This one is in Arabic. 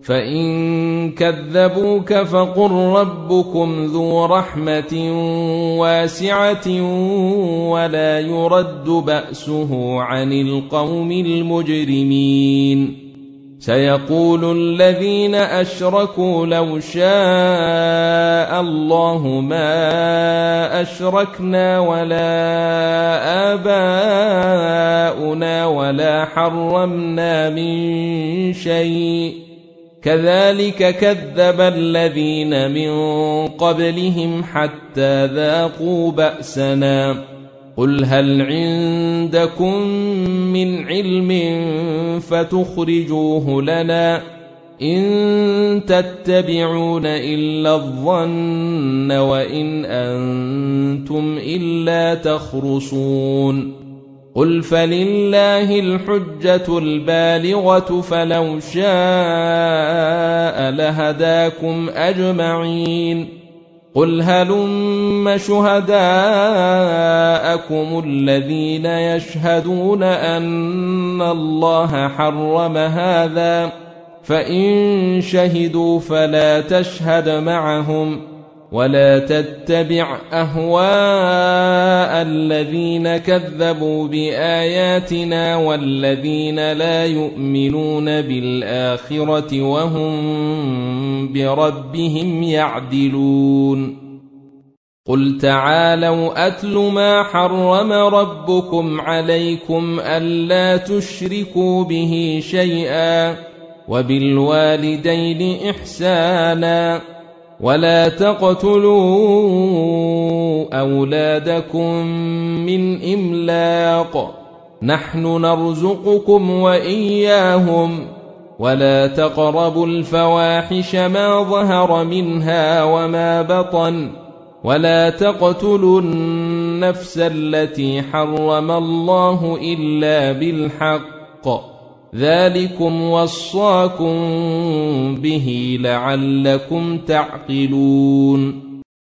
فإن كذبوك فقل ربكم ذو رحمة واسعة ولا يرد بأسه عن القوم المجرمين. سيقول الذين أشركوا لو شاء الله ما أشركنا ولا آباؤنا ولا حرمنا من شيء كذلك كذب الذين من قبلهم حتى ذاقوا بأسنا. قل هل عندكم من علم فتخرجوه لنا إن تتبعون إلا الظن وإن أنتم إلا تخرصون. قل فلله الحجة البالغة فلو شاء لهداكم أجمعين. قل هلم شهداءكم الذين يشهدون أن الله حرم هذا فإن شهدوا فلا تشهد معهم ولا تتبع أهواء الذين كذبوا بآياتنا والذين لا يؤمنون بالآخرة وهم بربهم يعدلون. قل تعالوا أتل ما حرم ربكم عليكم ألا تشركوا به شيئا وبالوالدين إحسانا ولا تقتلوا أولادكم من إملاق نحن نرزقكم وإياهم ولا تقربوا الفواحش ما ظهر منها وما بطن ولا تقتلوا النفس التي حرم الله إلا بالحق ذلكم وصاكم به لعلكم تعقلون.